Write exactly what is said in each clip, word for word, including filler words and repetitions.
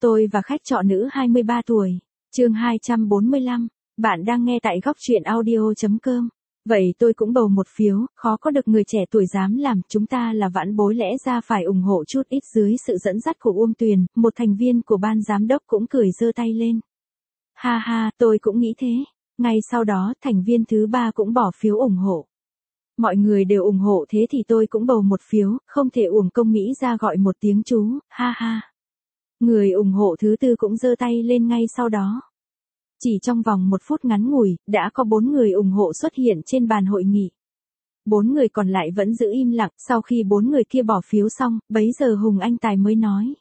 Tôi và khách trọ nữ hai mươi ba tuổi. Chương hai trăm bốn mươi lăm. Bạn đang nghe tại góc truyện audio chấm com. Vậy tôi cũng bầu một phiếu, khó có được người trẻ tuổi dám làm, chúng ta là vãn bối lẽ ra phải ủng hộ chút ít. Dưới sự dẫn dắt của Uông Tuyền, một thành viên của ban giám đốc cũng cười giơ tay lên. Ha ha, tôi cũng nghĩ thế. Ngay sau đó, thành viên thứ ba cũng bỏ phiếu ủng hộ. Mọi người đều ủng hộ thế thì tôi cũng bầu một phiếu, không thể uổng công Mỹ ra gọi một tiếng chú, ha ha. Người ủng hộ thứ tư cũng giơ tay lên ngay sau đó. Chỉ trong vòng một phút ngắn ngủi, đã có bốn người ủng hộ xuất hiện trên bàn hội nghị. Bốn người còn lại vẫn giữ im lặng, sau khi bốn người kia bỏ phiếu xong, bấy giờ Hùng Anh Tài mới nói.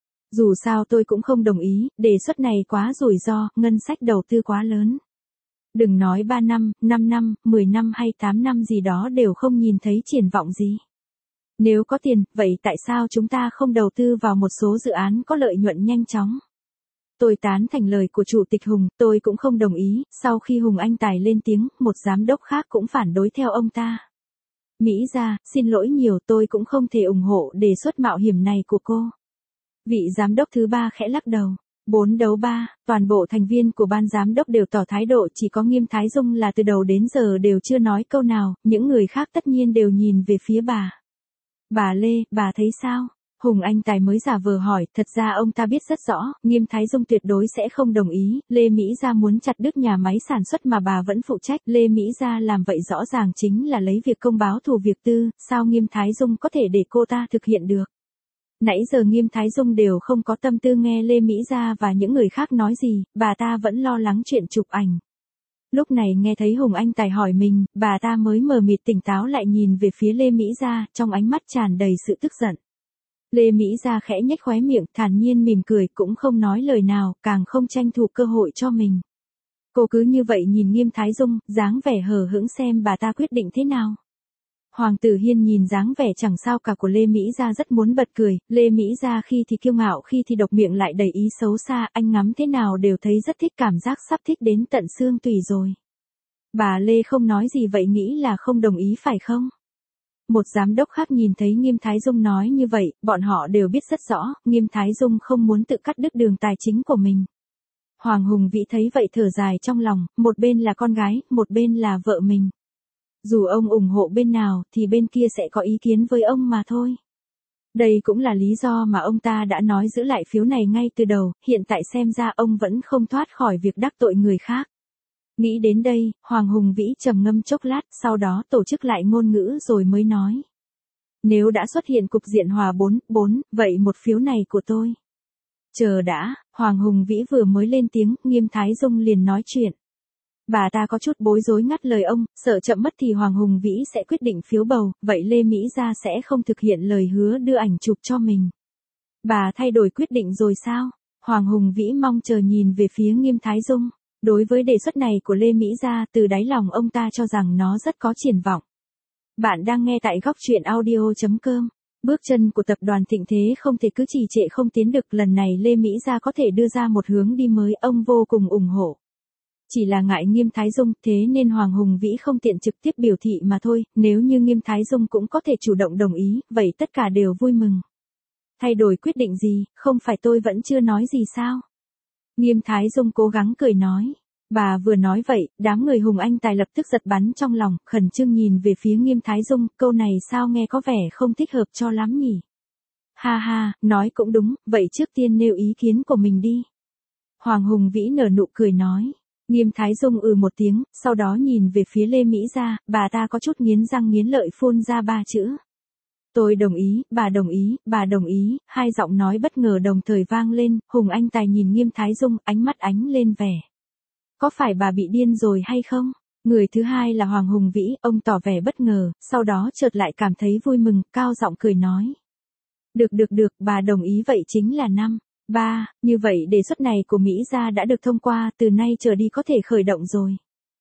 Dù sao tôi cũng không đồng ý, đề xuất này quá rủi ro, ngân sách đầu tư quá lớn. Đừng nói ba năm, năm năm, mười năm hay tám năm gì đó đều không nhìn thấy triển vọng gì. Nếu có tiền, vậy tại sao chúng ta không đầu tư vào một số dự án có lợi nhuận nhanh chóng? Tôi tán thành lời của Chủ tịch Hùng, tôi cũng không đồng ý. Sau khi Hùng Anh Tài lên tiếng, một giám đốc khác cũng phản đối theo ông ta. Mỹ ra, xin lỗi nhiều, tôi cũng không thể ủng hộ đề xuất mạo hiểm này của cô. Vị giám đốc thứ ba khẽ lắc đầu. Bốn đấu ba, toàn bộ thành viên của ban giám đốc đều tỏ thái độ, chỉ có Nghiêm Thái Dung là từ đầu đến giờ đều chưa nói câu nào, những người khác tất nhiên đều nhìn về phía bà. Bà Lê, bà thấy sao? Hùng Anh Tài mới giả vờ hỏi, thật ra ông ta biết rất rõ, Nghiêm Thái Dung tuyệt đối sẽ không đồng ý, Lê Mỹ Gia muốn chặt đứt nhà máy sản xuất mà bà vẫn phụ trách, Lê Mỹ Gia làm vậy rõ ràng chính là lấy việc công báo thù việc tư, sao Nghiêm Thái Dung có thể để cô ta thực hiện được? Nãy giờ Nghiêm Thái Dung đều không có tâm tư nghe Lê Mỹ Gia và những người khác nói gì, bà ta vẫn lo lắng chuyện chụp ảnh. Lúc này nghe thấy Hùng Anh Tài hỏi mình, bà ta mới mờ mịt tỉnh táo lại nhìn về phía Lê Mỹ Gia, trong ánh mắt tràn đầy sự tức giận. Lê Mỹ Gia khẽ nhếch khóe miệng, thản nhiên mỉm cười, cũng không nói lời nào, càng không tranh thủ cơ hội cho mình. Cô cứ như vậy nhìn Nghiêm Thái Dung, dáng vẻ hờ hững xem bà ta quyết định thế nào. Hoàng Tử Hiên nhìn dáng vẻ chẳng sao cả của Lê Mỹ Gia rất muốn bật cười, Lê Mỹ Gia khi thì kiêu ngạo khi thì độc miệng lại đầy ý xấu xa, anh ngắm thế nào đều thấy rất thích, cảm giác sắp thích đến tận xương tủy rồi. Bà Lê không nói gì vậy nghĩ là không đồng ý phải không? Một giám đốc khác nhìn thấy Nghiêm Thái Dung nói như vậy, bọn họ đều biết rất rõ, Nghiêm Thái Dung không muốn tự cắt đứt đường tài chính của mình. Hoàng Hùng Vĩ thấy vậy thở dài trong lòng, một bên là con gái, một bên là vợ mình. Dù ông ủng hộ bên nào, thì bên kia sẽ có ý kiến với ông mà thôi. Đây cũng là lý do mà ông ta đã nói giữ lại phiếu này ngay từ đầu, hiện tại xem ra ông vẫn không thoát khỏi việc đắc tội người khác. Nghĩ đến đây, Hoàng Hùng Vĩ trầm ngâm chốc lát, sau đó tổ chức lại ngôn ngữ rồi mới nói. Nếu đã xuất hiện cục diện hòa bốn bốn, vậy một phiếu này của tôi. Chờ đã, Hoàng Hùng Vĩ vừa mới lên tiếng, Nghiêm Thái Dung liền nói chuyện. Bà ta có chút bối rối ngắt lời ông, sợ chậm mất thì Hoàng Hùng Vĩ sẽ quyết định phiếu bầu, vậy Lê Mỹ Gia sẽ không thực hiện lời hứa đưa ảnh chụp cho mình. Bà thay đổi quyết định rồi sao? Hoàng Hùng Vĩ mong chờ nhìn về phía Nghiêm Thái Dung. Đối với đề xuất này của Lê Mỹ Gia, từ đáy lòng ông ta cho rằng nó rất có triển vọng. Bạn đang nghe tại góc truyện audio chấm com. Bước chân của tập đoàn Thịnh Thế không thể cứ trì trệ không tiến được, lần này Lê Mỹ Gia có thể đưa ra một hướng đi mới, ông vô cùng ủng hộ. Chỉ là ngại Nghiêm Thái Dung, thế nên Hoàng Hùng Vĩ không tiện trực tiếp biểu thị mà thôi, nếu như Nghiêm Thái Dung cũng có thể chủ động đồng ý, vậy tất cả đều vui mừng. Thay đổi quyết định gì, không phải tôi vẫn chưa nói gì sao? Nghiêm Thái Dung cố gắng cười nói. Bà vừa nói vậy, đám người Hùng Anh Tài lập tức giật bắn trong lòng, khẩn trương nhìn về phía Nghiêm Thái Dung, câu này sao nghe có vẻ không thích hợp cho lắm nhỉ? Ha ha, nói cũng đúng, vậy trước tiên nêu ý kiến của mình đi. Hoàng Hùng Vĩ nở nụ cười nói. Nghiêm Thái Dung ừ một tiếng, sau đó nhìn về phía Lê Mỹ Gia, bà ta có chút nghiến răng nghiến lợi phun ra ba chữ. Tôi đồng ý, bà đồng ý, bà đồng ý, hai giọng nói bất ngờ đồng thời vang lên, Hùng Anh Tài nhìn Nghiêm Thái Dung, ánh mắt ánh lên vẻ. Có phải bà bị điên rồi hay không? Người thứ hai là Hoàng Hùng Vĩ, ông tỏ vẻ bất ngờ, sau đó chợt lại cảm thấy vui mừng, cao giọng cười nói. Được được được, bà đồng ý vậy chính là năm. Ba, như vậy đề xuất này của Mỹ Gia đã được thông qua, từ nay trở đi có thể khởi động rồi.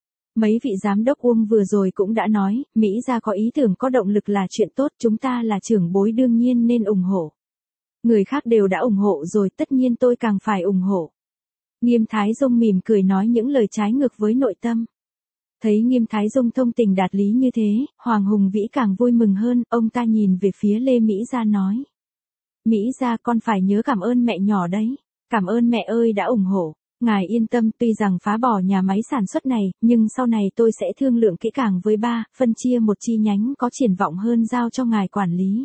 Mấy vị giám đốc Uông vừa rồi cũng đã nói, Mỹ Gia có ý tưởng có động lực là chuyện tốt, chúng ta là trưởng bối đương nhiên nên ủng hộ. Người khác đều đã ủng hộ rồi, tất nhiên tôi càng phải ủng hộ. Nghiêm Thái Dung mỉm cười nói những lời trái ngược với nội tâm. Thấy Nghiêm Thái Dung thông tình đạt lý như thế, Hoàng Hùng Vĩ càng vui mừng hơn, ông ta nhìn về phía Lê Mỹ Gia nói. Mỹ Gia con phải nhớ cảm ơn mẹ nhỏ đấy. Cảm ơn mẹ ơi đã ủng hộ. Ngài yên tâm, tuy rằng phá bỏ nhà máy sản xuất này, nhưng sau này tôi sẽ thương lượng kỹ càng với ba, phân chia một chi nhánh có triển vọng hơn giao cho ngài quản lý.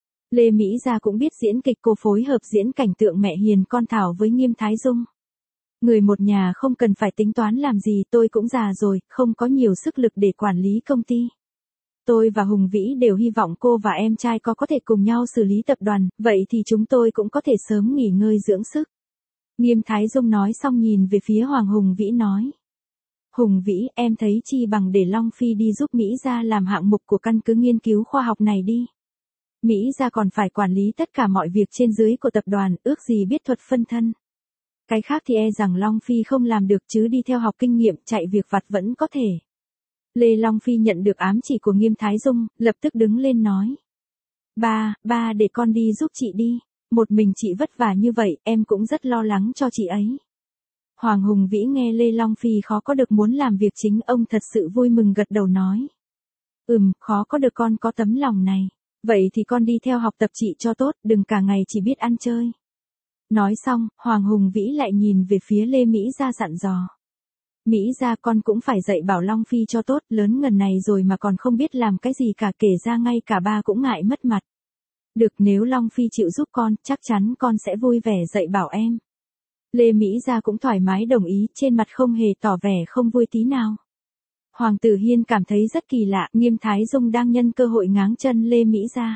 Lê Mỹ Gia cũng biết diễn kịch, cô phối hợp diễn cảnh tượng mẹ hiền con Thảo với Nghiêm Thái Dung. Người một nhà không cần phải tính toán làm gì, tôi cũng già rồi, không có nhiều sức lực để quản lý công ty. Tôi và Hùng Vĩ đều hy vọng cô và em trai có có thể cùng nhau xử lý tập đoàn, vậy thì chúng tôi cũng có thể sớm nghỉ ngơi dưỡng sức. Nghiêm Thái Dung nói xong nhìn về phía Hoàng Hùng Vĩ nói. Hùng Vĩ, em thấy chi bằng để Long Phi đi giúp Mỹ Gia làm hạng mục của căn cứ nghiên cứu khoa học này đi. Mỹ Gia còn phải quản lý tất cả mọi việc trên dưới của tập đoàn, ước gì biết thuật phân thân. Cái khác thì e rằng Long Phi không làm được, chứ đi theo học kinh nghiệm chạy việc vặt vẫn có thể. Lê Long Phi nhận được ám chỉ của Nghiêm Thái Dung, lập tức đứng lên nói. Ba, ba để con đi giúp chị đi. Một mình chị vất vả như vậy, em cũng rất lo lắng cho chị ấy. Hoàng Hùng Vĩ nghe Lê Long Phi khó có được muốn làm việc chính, ông thật sự vui mừng gật đầu nói. Ừm, khó có được con có tấm lòng này. Vậy thì con đi theo học tập chị cho tốt, đừng cả ngày chỉ biết ăn chơi. Nói xong, Hoàng Hùng Vĩ lại nhìn về phía Lê Mỹ Gia dặn dò. Mỹ Gia, con cũng phải dạy bảo Long Phi cho tốt, lớn ngần này rồi mà còn không biết làm cái gì cả, kể ra ngay cả ba cũng ngại mất mặt. Được, nếu Long Phi chịu giúp con, chắc chắn con sẽ vui vẻ dạy bảo em. Lê Mỹ Gia cũng thoải mái đồng ý, trên mặt không hề tỏ vẻ không vui tí nào. Hoàng Tử Hiên cảm thấy rất kỳ lạ, Nghiêm Thái Dung đang nhân cơ hội ngáng chân Lê Mỹ Gia.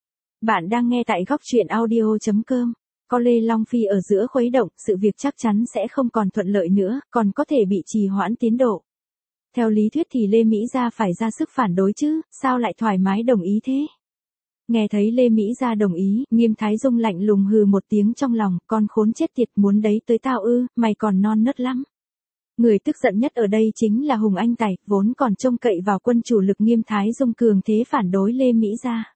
Bạn đang nghe tại góc truyện audio chấm com. Có Lê Long Phi ở giữa khuấy động, sự việc chắc chắn sẽ không còn thuận lợi nữa, còn có thể bị trì hoãn tiến độ. Theo lý thuyết thì Lê Mỹ Gia phải ra sức phản đối chứ, sao lại thoải mái đồng ý thế? Nghe thấy Lê Mỹ Gia đồng ý, Nghiêm Thái Dung lạnh lùng hừ một tiếng trong lòng, con khốn chết tiệt, muốn đấy tới tao ư, mày còn non nớt lắm. Người tức giận nhất ở đây chính là Hùng Anh Tài, vốn còn trông cậy vào quân chủ lực Nghiêm Thái Dung cường thế phản đối Lê Mỹ Gia.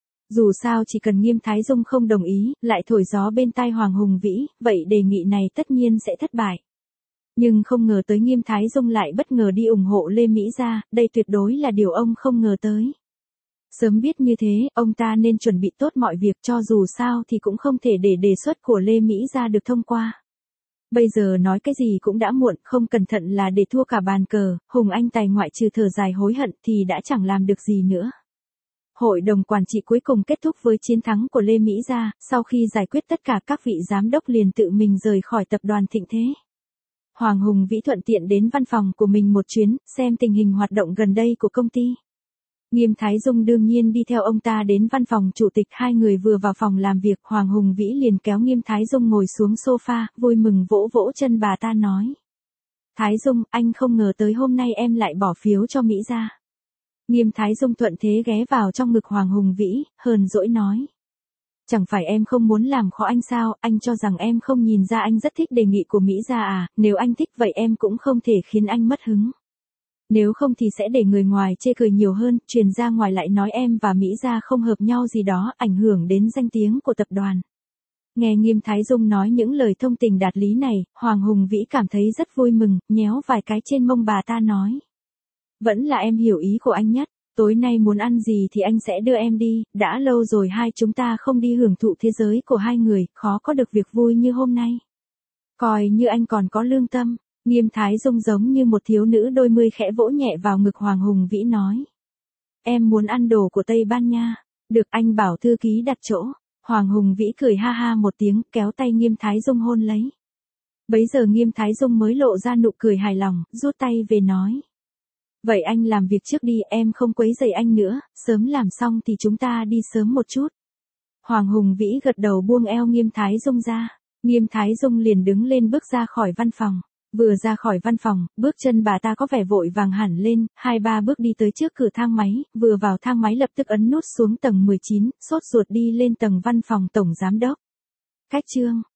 Dù sao chỉ cần Nghiêm Thái Dung không đồng ý, lại thổi gió bên tai Hoàng Hùng Vĩ, vậy đề nghị này tất nhiên sẽ thất bại. Nhưng không ngờ tới Nghiêm Thái Dung lại bất ngờ đi ủng hộ Lê Mỹ Gia, đây tuyệt đối là điều ông không ngờ tới. Sớm biết như thế, ông ta nên chuẩn bị tốt mọi việc, cho dù sao thì cũng không thể để đề xuất của Lê Mỹ Gia được thông qua. Bây giờ nói cái gì cũng đã muộn, không cẩn thận là để thua cả bàn cờ, Hùng Anh Tài ngoại trừ thở dài hối hận thì đã chẳng làm được gì nữa. Hội đồng quản trị cuối cùng kết thúc với chiến thắng của Lê Mỹ Gia, sau khi giải quyết tất cả các vị giám đốc liền tự mình rời khỏi tập đoàn Thịnh Thế. Hoàng Hùng Vĩ thuận tiện đến văn phòng của mình một chuyến, xem tình hình hoạt động gần đây của công ty. Nghiêm Thái Dung đương nhiên đi theo ông ta đến văn phòng chủ tịch, hai người vừa vào phòng làm việc, Hoàng Hùng Vĩ liền kéo Nghiêm Thái Dung ngồi xuống sofa, vui mừng vỗ vỗ chân bà ta nói. Thái Dung, anh không ngờ tới hôm nay em lại bỏ phiếu cho Mỹ Gia. Nghiêm Thái Dung thuận thế ghé vào trong ngực Hoàng Hùng Vĩ, hờn dỗi nói. Chẳng phải em không muốn làm khó anh sao, anh cho rằng em không nhìn ra anh rất thích đề nghị của Mỹ Gia à, nếu anh thích vậy em cũng không thể khiến anh mất hứng. Nếu không thì sẽ để người ngoài chê cười nhiều hơn, truyền ra ngoài lại nói em và Mỹ Gia không hợp nhau gì đó, ảnh hưởng đến danh tiếng của tập đoàn. Nghe Nghiêm Thái Dung nói những lời thông tình đạt lý này, Hoàng Hùng Vĩ cảm thấy rất vui mừng, nhéo vài cái trên mông bà ta nói. Vẫn là em hiểu ý của anh nhất, tối nay muốn ăn gì thì anh sẽ đưa em đi, đã lâu rồi hai chúng ta không đi hưởng thụ thế giới của hai người, khó có được việc vui như hôm nay. Coi như anh còn có lương tâm. Nghiêm Thái Dung giống như một thiếu nữ đôi mươi khẽ vỗ nhẹ vào ngực Hoàng Hùng Vĩ nói. Em muốn ăn đồ của Tây Ban Nha, được anh bảo thư ký đặt chỗ. Hoàng Hùng Vĩ cười ha ha một tiếng, kéo tay Nghiêm Thái Dung hôn lấy. Bấy giờ Nghiêm Thái Dung mới lộ ra nụ cười hài lòng, rút tay về nói. Vậy anh làm việc trước đi, em không quấy rầy anh nữa, sớm làm xong thì chúng ta đi sớm một chút. Hoàng Hùng Vĩ gật đầu buông eo Nghiêm Thái Dung ra. Nghiêm Thái Dung liền đứng lên bước ra khỏi văn phòng. Vừa ra khỏi văn phòng, bước chân bà ta có vẻ vội vàng hẳn lên, hai ba bước đi tới trước cửa thang máy, vừa vào thang máy lập tức ấn nút xuống tầng mười chín, sốt ruột đi lên tầng văn phòng tổng giám đốc. Cách chương